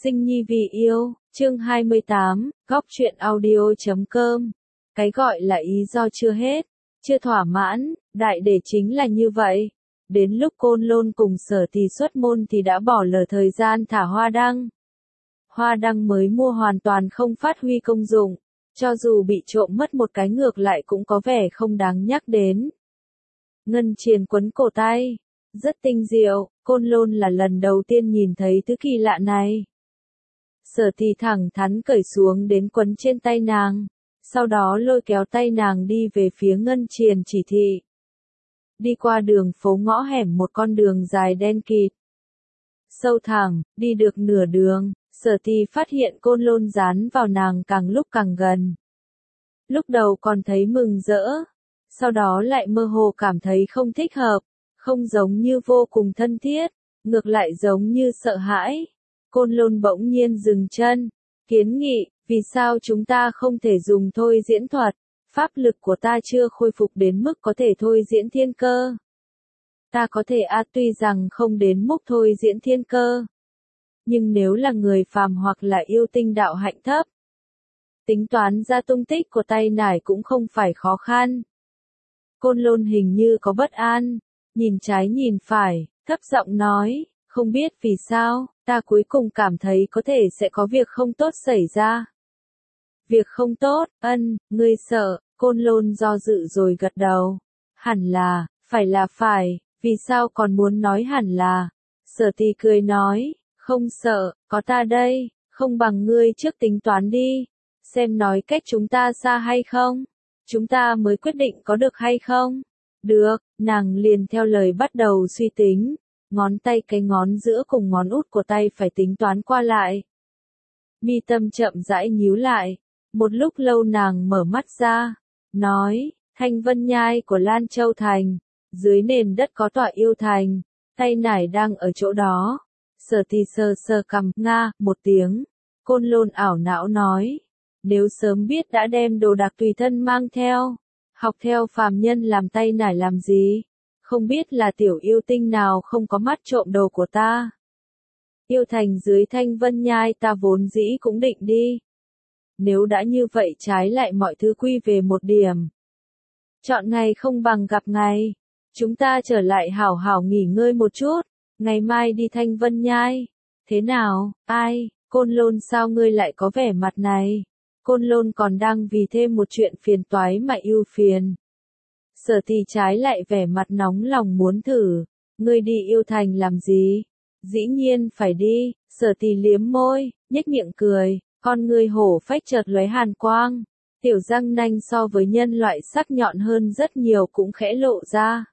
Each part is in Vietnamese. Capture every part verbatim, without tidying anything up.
Sinh nhi vì yêu, chương hai mươi tám, góc truyện audio chấm com. Cái gọi là ý do chưa hết, chưa thỏa mãn, đại để chính là như vậy. Đến lúc Côn Lôn cùng Sở Thì xuất môn thì đã bỏ lỡ thời gian thả hoa đăng. Hoa đăng mới mua hoàn toàn không phát huy công dụng, cho dù bị trộm mất một cái ngược lại cũng có vẻ không đáng nhắc đến. Ngân triền quấn cổ tay, rất tinh diệu, Côn Lôn là lần đầu tiên nhìn thấy thứ kỳ lạ này. Sở Thì thẳng thắn cởi xuống đến quấn trên tay nàng, sau đó lôi kéo tay nàng đi về phía ngân triền chỉ thị. Đi qua đường phố ngõ hẻm, một con đường dài đen kịt, sâu thẳng, đi được nửa đường, Sở Thì phát hiện Côn Lôn dán vào nàng càng lúc càng gần. Lúc đầu còn thấy mừng rỡ, sau đó lại mơ hồ cảm thấy không thích hợp, không giống như vô cùng thân thiết, ngược lại giống như sợ hãi. Côn Lôn bỗng nhiên dừng chân, kiến nghị, vì sao chúng ta không thể dùng thôi diễn thuật, pháp lực của ta chưa khôi phục đến mức có thể thôi diễn thiên cơ. Ta có thể a à, tuy rằng không đến mức thôi diễn thiên cơ, nhưng nếu là người phàm hoặc là yêu tinh đạo hạnh thấp, tính toán ra tung tích của tay nải cũng không phải khó khăn. Côn Lôn hình như có bất an, nhìn trái nhìn phải, thấp giọng nói, không biết vì sao, ta cuối cùng cảm thấy có thể sẽ có việc không tốt xảy ra. Việc không tốt, ân, ngươi sợ, Côn Lôn do dự rồi gật đầu. Hẳn là, phải là phải, vì sao còn muốn nói hẳn là. Sở Thì cười nói, không sợ, có ta đây, không bằng ngươi trước tính toán đi, xem nói cách chúng ta xa hay không, chúng ta mới quyết định có được hay không. Được, nàng liền theo lời bắt đầu suy tính, ngón tay cái ngón giữa cùng ngón út của tay phải tính toán qua lại. Mi tâm chậm rãi nhíu lại, một lúc lâu nàng mở mắt ra, nói, Thanh Vân Nhai của Lan Châu Thành, dưới nền đất có tọa yêu thành, tay nải đang ở chỗ đó. Sở Thì sờ sờ cằm, nga, một tiếng. Côn Lôn ảo não nói, nếu sớm biết đã đem đồ đạc tùy thân mang theo, học theo phàm nhân làm tay nải làm gì, không biết là tiểu yêu tinh nào không có mắt trộm đồ của ta. Yêu thành dưới Thanh Vân Nhai ta vốn dĩ cũng định đi. Nếu đã như vậy trái lại mọi thứ quy về một điểm. Chọn ngày không bằng gặp ngày. Chúng ta trở lại hảo hảo nghỉ ngơi một chút, ngày mai đi Thanh Vân Nhai. Thế nào, ai, Côn Lôn sao ngươi lại có vẻ mặt này? Côn Lôn còn đang vì thêm một chuyện phiền toái mà ưu phiền. Sở Thì trái lại vẻ mặt nóng lòng muốn thử, ngươi đi yêu thành làm gì? Dĩ nhiên phải đi. Sở Thì liếm môi, nhếch miệng cười, con ngươi hổ phách chợt lóe hàn quang, tiểu răng nanh so với nhân loại sắc nhọn hơn rất nhiều cũng khẽ lộ ra.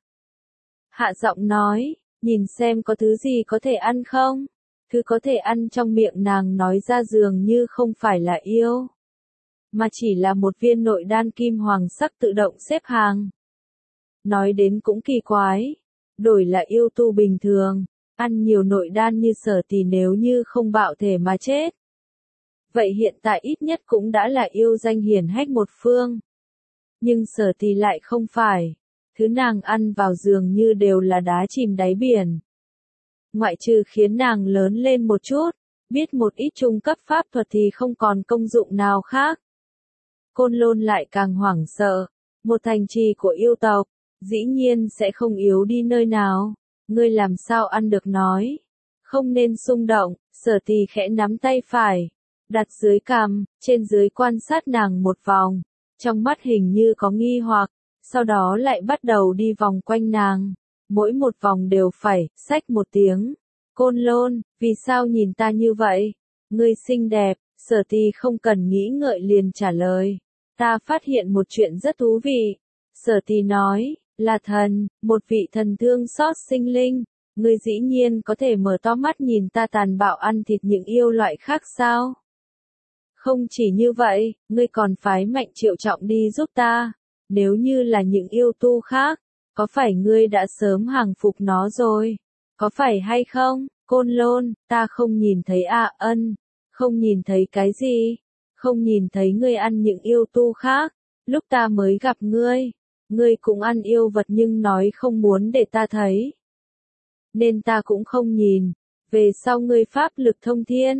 Hạ giọng nói, nhìn xem có thứ gì có thể ăn không? Thứ có thể ăn trong miệng nàng nói ra dường như không phải là yêu, mà chỉ là một viên nội đan kim hoàng sắc tự động xếp hàng. Nói đến cũng kỳ quái, đổi là yêu tu bình thường, ăn nhiều nội đan như Sở Thì nếu như không bạo thể mà chết, vậy hiện tại ít nhất cũng đã là yêu danh hiển hách một phương. Nhưng Sở Thì lại không phải, thứ nàng ăn vào dường như đều là đá chìm đáy biển. Ngoại trừ khiến nàng lớn lên một chút, biết một ít trung cấp pháp thuật thì không còn công dụng nào khác. Côn Lôn lại càng hoảng sợ, một thành trì của yêu tộc, dĩ nhiên sẽ không yếu đi nơi nào, ngươi làm sao ăn được nói. Không nên xung động, Sở Thì khẽ nắm tay phải, đặt dưới cằm, trên dưới quan sát nàng một vòng, trong mắt hình như có nghi hoặc, sau đó lại bắt đầu đi vòng quanh nàng, mỗi một vòng đều phải, xách một tiếng. Côn Lôn, vì sao nhìn ta như vậy? Ngươi xinh đẹp. Sở Thì không cần nghĩ ngợi liền trả lời, ta phát hiện một chuyện rất thú vị. Sở Thì nói, là thần, một vị thần thương xót sinh linh, ngươi dĩ nhiên có thể mở to mắt nhìn ta tàn bạo ăn thịt những yêu loại khác sao? Không chỉ như vậy, ngươi còn phái Mạnh Triệu Trọng đi giúp ta, nếu như là những yêu tu khác, có phải ngươi đã sớm hàng phục nó rồi? Có phải hay không? Côn Lôn, ta không nhìn thấy à ân, không nhìn thấy cái gì? Không nhìn thấy ngươi ăn những yêu tu khác, lúc ta mới gặp ngươi, ngươi cũng ăn yêu vật nhưng nói không muốn để ta thấy. Nên ta cũng không nhìn, về sau ngươi pháp lực thông thiên,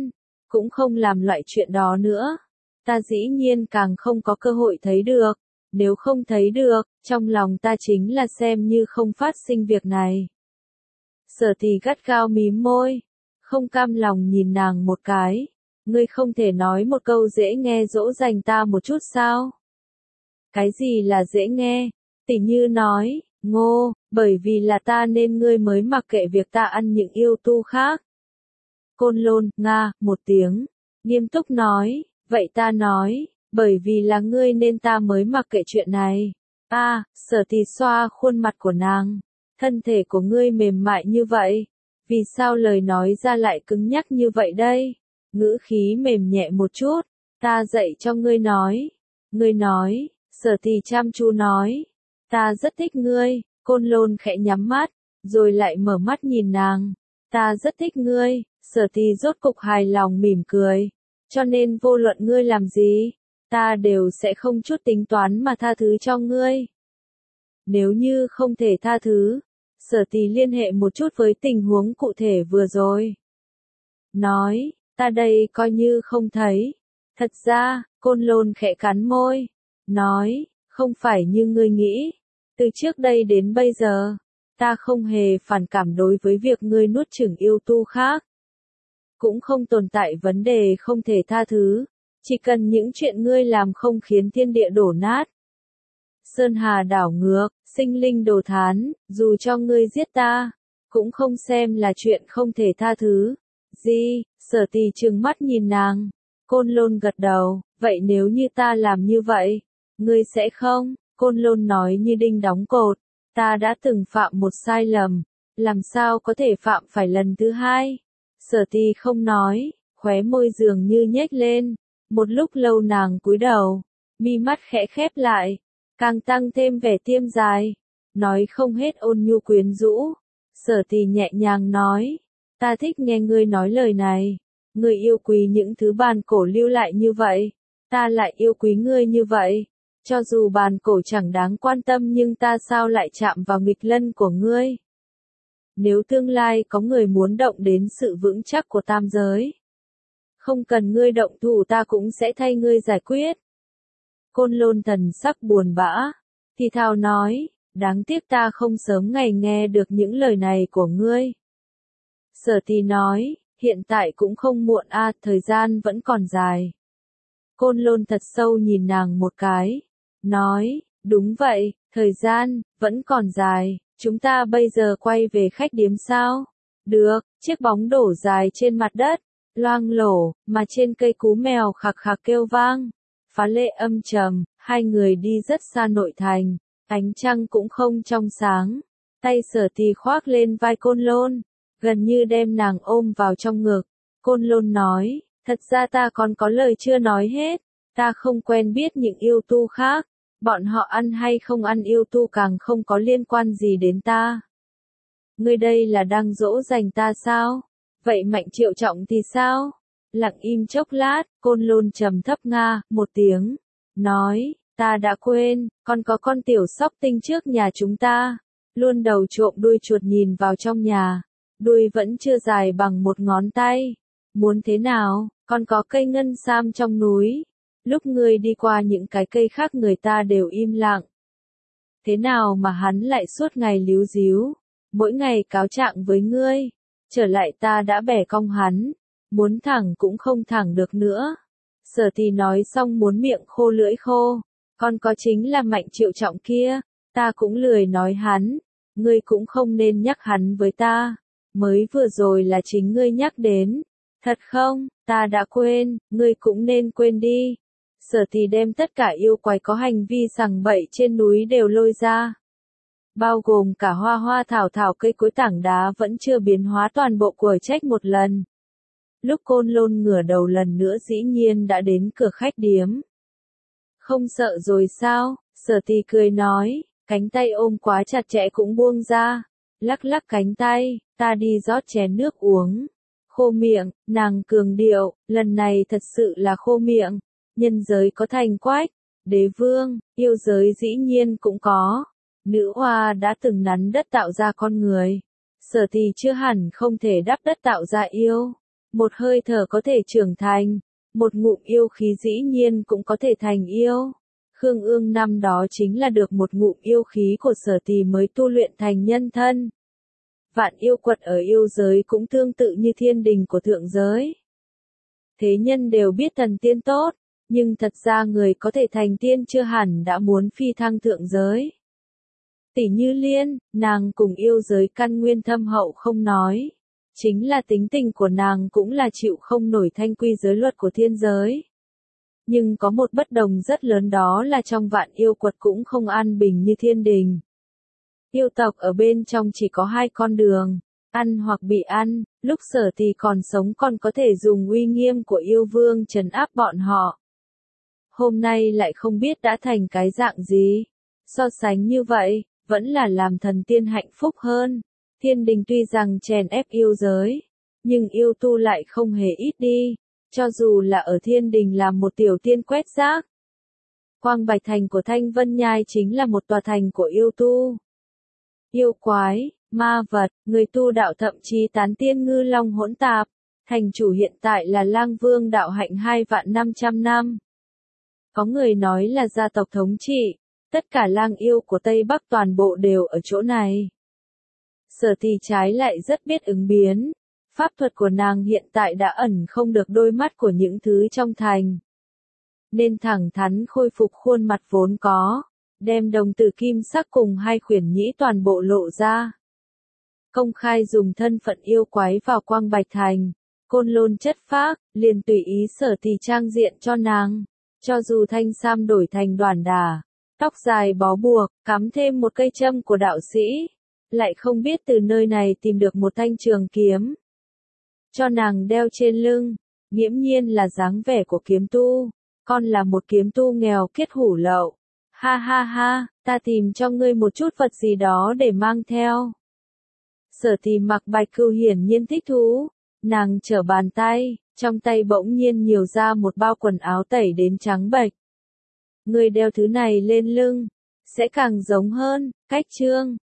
cũng không làm loại chuyện đó nữa. Ta dĩ nhiên càng không có cơ hội thấy được. Nếu không thấy được, trong lòng ta chính là xem như không phát sinh việc này. Sở Thì gắt gao mím môi, không cam lòng nhìn nàng một cái. Ngươi không thể nói một câu dễ nghe dỗ dành ta một chút sao? Cái gì là dễ nghe? Tỉ như nói, Ngô, bởi vì là ta nên ngươi mới mặc kệ việc ta ăn những yêu tu khác. Côn Lôn, nga, một tiếng, nghiêm túc nói, vậy ta nói, bởi vì là ngươi nên ta mới mặc kệ chuyện này. A, à, Sở Thì xoa khuôn mặt của nàng, thân thể của ngươi mềm mại như vậy, vì sao lời nói ra lại cứng nhắc như vậy đây? Ngữ khí mềm nhẹ một chút, ta dạy cho ngươi nói. Ngươi nói, Sở Thì chăm chú nói, ta rất thích ngươi. Côn Lôn khẽ nhắm mắt, rồi lại mở mắt nhìn nàng, ta rất thích ngươi. Sở Thì rốt cục hài lòng mỉm cười, cho nên vô luận ngươi làm gì, ta đều sẽ không chút tính toán mà tha thứ cho ngươi. Nếu như không thể tha thứ, Sở Thì liên hệ một chút với tình huống cụ thể vừa rồi. Nói, ta đây coi như không thấy. Thật ra, Côn Lôn khẽ cắn môi, nói, không phải như ngươi nghĩ. Từ trước đây đến bây giờ, ta không hề phản cảm đối với việc ngươi nuốt chửng yêu tu khác. Cũng không tồn tại vấn đề không thể tha thứ, chỉ cần những chuyện ngươi làm không khiến thiên địa đổ nát. Sơn hà đảo ngược, sinh linh đồ thán, dù cho ngươi giết ta, cũng không xem là chuyện không thể tha thứ. Gì? Sở Thì trừng mắt nhìn nàng. Côn Lôn gật đầu, vậy nếu như ta làm như vậy, ngươi sẽ không? Côn Lôn nói như đinh đóng cột, ta đã từng phạm một sai lầm, làm sao có thể phạm phải lần thứ hai? Sở Thì không nói, khóe môi dường như nhếch lên, một lúc lâu nàng cúi đầu, mi mắt khẽ khép lại, càng tăng thêm vẻ tiêm dài, nói không hết ôn nhu quyến rũ. Sở Thì nhẹ nhàng nói, ta thích nghe ngươi nói lời này, ngươi yêu quý những thứ bàn cổ lưu lại như vậy, ta lại yêu quý ngươi như vậy. Cho dù bàn cổ chẳng đáng quan tâm nhưng ta sao lại chạm vào nghịch lân của ngươi? Nếu tương lai có người muốn động đến sự vững chắc của tam giới, không cần ngươi động thủ ta cũng sẽ thay ngươi giải quyết. Côn Lôn thần sắc buồn bã, thì thào nói, đáng tiếc ta không sớm ngày nghe được những lời này của ngươi. Sở Thì nói, hiện tại cũng không muộn a, à, thời gian vẫn còn dài. Côn Lôn thật sâu nhìn nàng một cái, nói, đúng vậy, thời gian, vẫn còn dài, chúng ta bây giờ quay về khách điếm sao? Được, chiếc bóng đổ dài trên mặt đất, loang lổ, mà trên cây cú mèo khạc khạc kêu vang. Phá lệ âm trầm, hai người đi rất xa nội thành, ánh trăng cũng không trong sáng. Tay Sở Thì khoác lên vai Côn Lôn, gần như đem nàng ôm vào trong ngực. Côn Lôn nói, thật ra ta còn có lời chưa nói hết, ta không quen biết những yêu tu khác, bọn họ ăn hay không ăn yêu tu càng không có liên quan gì đến ta. Ngươi đây là đang dỗ dành ta sao? Vậy Mạnh Triệu Trọng thì sao? Lặng im chốc lát, Côn Lôn trầm thấp nga, một tiếng, nói, ta đã quên, còn có con tiểu sóc tinh trước nhà chúng ta, luôn đầu trộm đuôi chuột nhìn vào trong nhà, đuôi vẫn chưa dài bằng một ngón tay. Muốn thế nào, còn có cây ngân sam trong núi. Lúc ngươi đi qua những cái cây khác người ta đều im lặng. Thế nào mà hắn lại suốt ngày líu díu, mỗi ngày cáo trạng với ngươi, trở lại ta đã bẻ cong hắn, muốn thẳng cũng không thẳng được nữa. Sở Thì nói xong muốn miệng khô lưỡi khô, còn có chính là Mạnh Triệu Trọng kia, ta cũng lười nói hắn, ngươi cũng không nên nhắc hắn với ta, mới vừa rồi là chính ngươi nhắc đến. Thật không, ta đã quên, ngươi cũng nên quên đi. Sở Thì đem tất cả yêu quái có hành vi sằng bậy trên núi đều lôi ra. Bao gồm cả hoa hoa thảo thảo cây cối tảng đá vẫn chưa biến hóa toàn bộ của trách một lần. Lúc Côn Lôn ngửa đầu lần nữa dĩ nhiên đã đến cửa khách điếm. Không sợ rồi sao? Sở Thì cười nói, cánh tay ôm quá chặt chẽ cũng buông ra. Lắc lắc cánh tay, ta đi rót chén nước uống. Khô miệng, nàng cường điệu, lần này thật sự là khô miệng. Nhân giới có thành quách, đế vương, yêu giới dĩ nhiên cũng có. Nữ hoa đã từng nắn đất tạo ra con người. Sở Thì chưa hẳn không thể đắp đất tạo ra yêu. Một hơi thở có thể trưởng thành, một ngụm yêu khí dĩ nhiên cũng có thể thành yêu. Khương Ương năm đó chính là được một ngụm yêu khí của Sở Tỳ mới tu luyện thành nhân thân. Vạn yêu quật ở yêu giới cũng tương tự như thiên đình của thượng giới. Thế nhân đều biết thần tiên tốt, nhưng thật ra người có thể thành tiên chưa hẳn đã muốn phi thăng thượng giới. Tỷ Như Liên, nàng cùng yêu giới căn nguyên thâm hậu không nói. Chính là tính tình của nàng cũng là chịu không nổi thanh quy giới luật của thiên giới. Nhưng có một bất đồng rất lớn, đó là trong vạn yêu quật cũng không an bình như thiên đình. Yêu tộc ở bên trong chỉ có hai con đường, ăn hoặc bị ăn, lúc Sở Tỳ còn sống còn có thể dùng uy nghiêm của yêu vương trấn áp bọn họ. Hôm nay lại không biết đã thành cái dạng gì. So sánh như vậy, vẫn là làm thần tiên hạnh phúc hơn. Thiên đình tuy rằng chèn ép yêu giới, nhưng yêu tu lại không hề ít đi, cho dù là ở thiên đình làm một tiểu tiên quét rác. Quang Bạch Thành của Thanh Vân Nhai chính là một tòa thành của yêu tu. Yêu quái, ma vật, người tu đạo thậm chí tán tiên ngư long hỗn tạp. Thành chủ hiện tại là Lang Vương đạo hạnh hai vạn năm trăm năm. Có người nói là gia tộc thống trị, tất cả lang yêu của Tây Bắc toàn bộ đều ở chỗ này. Sở Tỳ trái lại rất biết ứng biến. Pháp thuật của nàng hiện tại đã ẩn không được đôi mắt của những thứ trong thành. Nên thẳng thắn khôi phục khuôn mặt vốn có, đem đồng tử kim sắc cùng hai khuyển nhĩ toàn bộ lộ ra. Công khai dùng thân phận yêu quái vào Quang Bạch Thành, côn lôn chất phác, liền tùy ý Sở Tỳ trang diện cho nàng. Cho dù thanh sam đổi thành đoàn đà, tóc dài bó buộc, cắm thêm một cây châm của đạo sĩ, lại không biết từ nơi này tìm được một thanh trường kiếm. Cho nàng đeo trên lưng, nghiễm nhiên là dáng vẻ của kiếm tu, con là một kiếm tu nghèo kiết hủ lậu. Ha ha ha, ta tìm cho ngươi một chút vật gì đó để mang theo. Sở Tỳ mặc bạch cừu hiển nhiên thích thú, nàng trở bàn tay, trong tay bỗng nhiên nhiều ra một bao quần áo tẩy đến trắng bệch. Ngươi đeo thứ này lên lưng, sẽ càng giống hơn, cách trương.